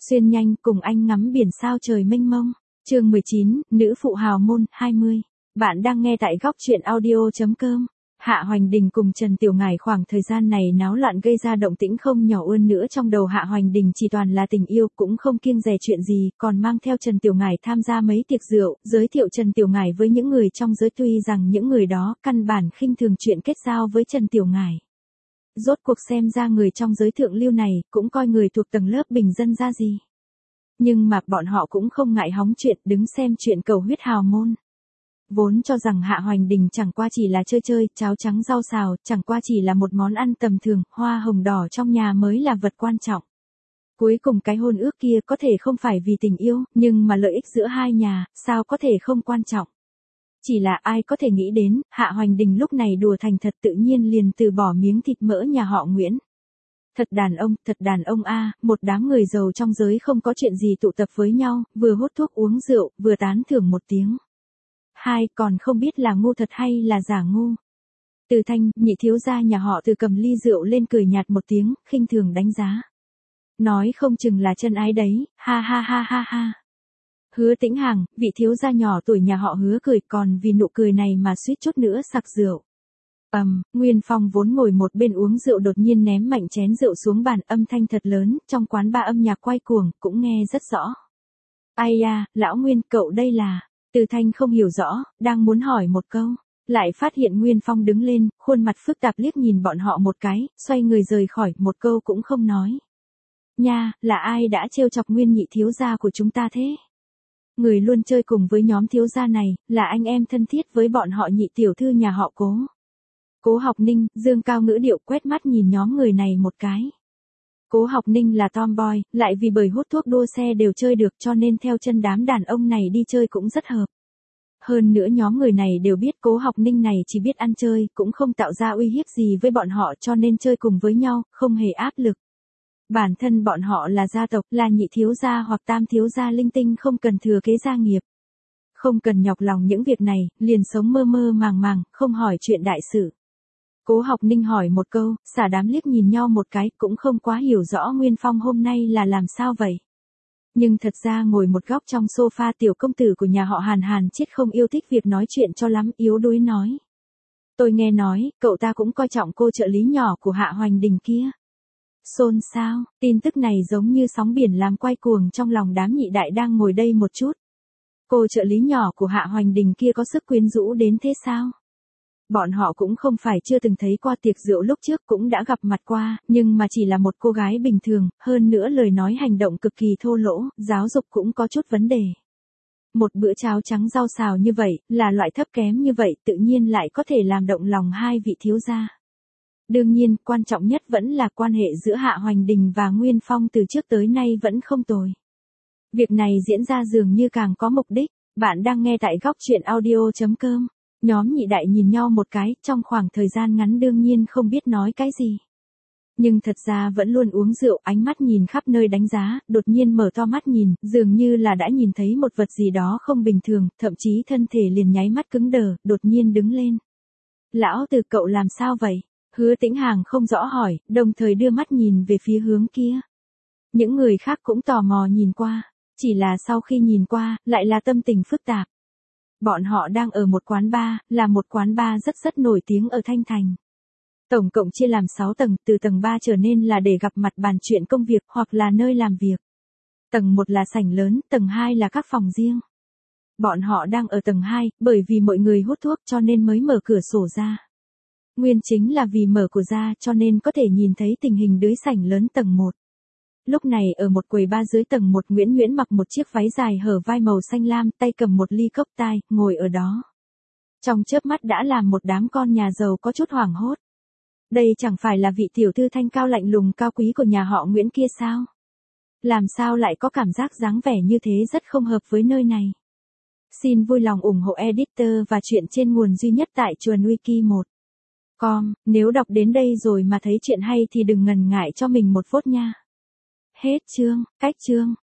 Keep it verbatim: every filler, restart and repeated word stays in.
Xuyên nhanh cùng anh ngắm biển sao trời mênh mông. Chương mười chín, nữ phụ hào môn, hai mươi. Bạn đang nghe tại góc truyện audio chấm com. Hạ Hoành Đình cùng Trần Tiểu Ngải khoảng thời gian này náo loạn gây ra động tĩnh không nhỏ hơn nữa, trong đầu Hạ Hoành Đình chỉ toàn là tình yêu, cũng không kiêng dè chuyện gì, còn mang theo Trần Tiểu Ngải tham gia mấy tiệc rượu, giới thiệu Trần Tiểu Ngải với những người trong giới, tuy rằng những người đó căn bản khinh thường chuyện kết giao với Trần Tiểu Ngải. Rốt cuộc xem ra người trong giới thượng lưu này cũng coi người thuộc tầng lớp bình dân ra gì. Nhưng mà bọn họ cũng không ngại hóng chuyện, đứng xem chuyện cầu huyết hào môn. Vốn cho rằng Hạ Hoành Đình chẳng qua chỉ là chơi chơi, cháo trắng rau xào, chẳng qua chỉ là một món ăn tầm thường, hoa hồng đỏ trong nhà mới là vật quan trọng. Cuối cùng cái hôn ước kia có thể không phải vì tình yêu, nhưng mà lợi ích giữa hai nhà, sao có thể không quan trọng. Chỉ là ai có thể nghĩ đến, Hạ Hoành Đình lúc này đùa thành thật, tự nhiên liền từ bỏ miếng thịt mỡ nhà họ Nguyễn. Thật đàn ông, thật đàn ông a, một đám người giàu trong giới không có chuyện gì tụ tập với nhau, vừa hút thuốc uống rượu, vừa tán thưởng một tiếng. Hai, còn không biết là ngu thật hay là giả ngu. Từ Thanh, nhị thiếu gia nhà họ Từ cầm ly rượu lên cười nhạt một tiếng, khinh thường đánh giá. Nói không chừng là chân ái đấy, ha ha ha ha ha. Hứa Tĩnh Hằng, vị thiếu gia nhỏ tuổi nhà họ Hứa cười, còn vì nụ cười này mà suýt chút nữa sặc rượu. Ầm, um, Nguyên Phong vốn ngồi một bên uống rượu đột nhiên ném mạnh chén rượu xuống bàn, âm thanh thật lớn, trong quán ba âm nhạc quay cuồng, cũng nghe rất rõ. Ai da, lão Nguyên, cậu đây là... Từ Thanh không hiểu rõ, đang muốn hỏi một câu, lại phát hiện Nguyên Phong đứng lên, khuôn mặt phức tạp liếc nhìn bọn họ một cái, xoay người rời khỏi, một câu cũng không nói. Nha, là ai đã trêu chọc Nguyên nhị thiếu gia của chúng ta thế? Người luôn chơi cùng với nhóm thiếu gia này, là anh em thân thiết với bọn họ nhị tiểu thư nhà họ Cố. Cố Học Ninh, dương cao ngữ điệu, quét mắt nhìn nhóm người này một cái. Cố Học Ninh là tomboy, lại vì bởi hút thuốc đua xe đều chơi được, cho nên theo chân đám đàn ông này đi chơi cũng rất hợp. Hơn nữa nhóm người này đều biết Cố Học Ninh này chỉ biết ăn chơi, cũng không tạo ra uy hiếp gì với bọn họ, cho nên chơi cùng với nhau, không hề áp lực. Bản thân bọn họ là gia tộc, là nhị thiếu gia hoặc tam thiếu gia linh tinh, không cần thừa kế gia nghiệp. Không cần nhọc lòng những việc này, liền sống mơ mơ màng màng, không hỏi chuyện đại sự. Cố Học Ninh hỏi một câu, xả đám liếc nhìn nhau một cái, cũng không quá hiểu rõ Nguyên Phong hôm nay là làm sao vậy. Nhưng thật ra ngồi một góc trong sofa tiểu công tử của nhà họ Hàn Hàn chết không yêu thích việc nói chuyện cho lắm, yếu đuối nói. Tôi nghe nói, cậu ta cũng coi trọng cô trợ lý nhỏ của Hạ Hoành Đình kia. Xôn xao, tin tức này giống như sóng biển làm quay cuồng trong lòng đám nhị đại đang ngồi đây một chút. Cô trợ lý nhỏ của Hạ Hoành Đình kia có sức quyến rũ đến thế sao? Bọn họ cũng không phải chưa từng thấy qua tiệc rượu lúc trước, cũng đã gặp mặt qua, nhưng mà chỉ là một cô gái bình thường, hơn nữa lời nói hành động cực kỳ thô lỗ, giáo dục cũng có chút vấn đề. Một bữa cháo trắng rau xào như vậy, là loại thấp kém như vậy, tự nhiên lại có thể làm động lòng hai vị thiếu gia. Đương nhiên, quan trọng nhất vẫn là quan hệ giữa Hạ Hoành Đình và Nguyên Phong từ trước tới nay vẫn không tồi. Việc này diễn ra dường như càng có mục đích. Bạn đang nghe tại góc truyện audio chấm com. Nhóm nhị đại nhìn nhau một cái, trong khoảng thời gian ngắn đương nhiên không biết nói cái gì. Nhưng thật ra vẫn luôn uống rượu, ánh mắt nhìn khắp nơi đánh giá, đột nhiên mở to mắt nhìn, dường như là đã nhìn thấy một vật gì đó không bình thường, thậm chí thân thể liền nháy mắt cứng đờ, đột nhiên đứng lên. Lão Từ, cậu làm sao vậy? Hứa Tĩnh Hằng không rõ hỏi, đồng thời đưa mắt nhìn về phía hướng kia. Những người khác cũng tò mò nhìn qua, chỉ là sau khi nhìn qua, lại là tâm tình phức tạp. Bọn họ đang ở một quán bar, là một quán bar rất rất nổi tiếng ở Thanh Thành. Tổng cộng chia làm sáu tầng, từ tầng ba trở nên là để gặp mặt bàn chuyện công việc hoặc là nơi làm việc. Tầng một là sảnh lớn, tầng hai là các phòng riêng. Bọn họ đang ở tầng hai, bởi vì mọi người hút thuốc cho nên mới mở cửa sổ ra. Nguyên chính là vì mở cửa ra cho nên có thể nhìn thấy tình hình dưới sảnh lớn tầng một. Lúc này ở một quầy bar dưới tầng một, Nguyễn Nguyễn mặc một chiếc váy dài hở vai màu xanh lam, tay cầm một ly cốc tai, ngồi ở đó. Trong chớp mắt đã làm một đám con nhà giàu có chút hoảng hốt. Đây chẳng phải là vị tiểu thư thanh cao lạnh lùng cao quý của nhà họ Nguyễn kia sao? Làm sao lại có cảm giác dáng vẻ như thế, rất không hợp với nơi này. Xin vui lòng ủng hộ editor và chuyện trên nguồn duy nhất tại chuồn wiki một chấm com. Nếu đọc đến đây rồi mà thấy chuyện hay thì đừng ngần ngại cho mình một vote nha. Hết chương, cách chương.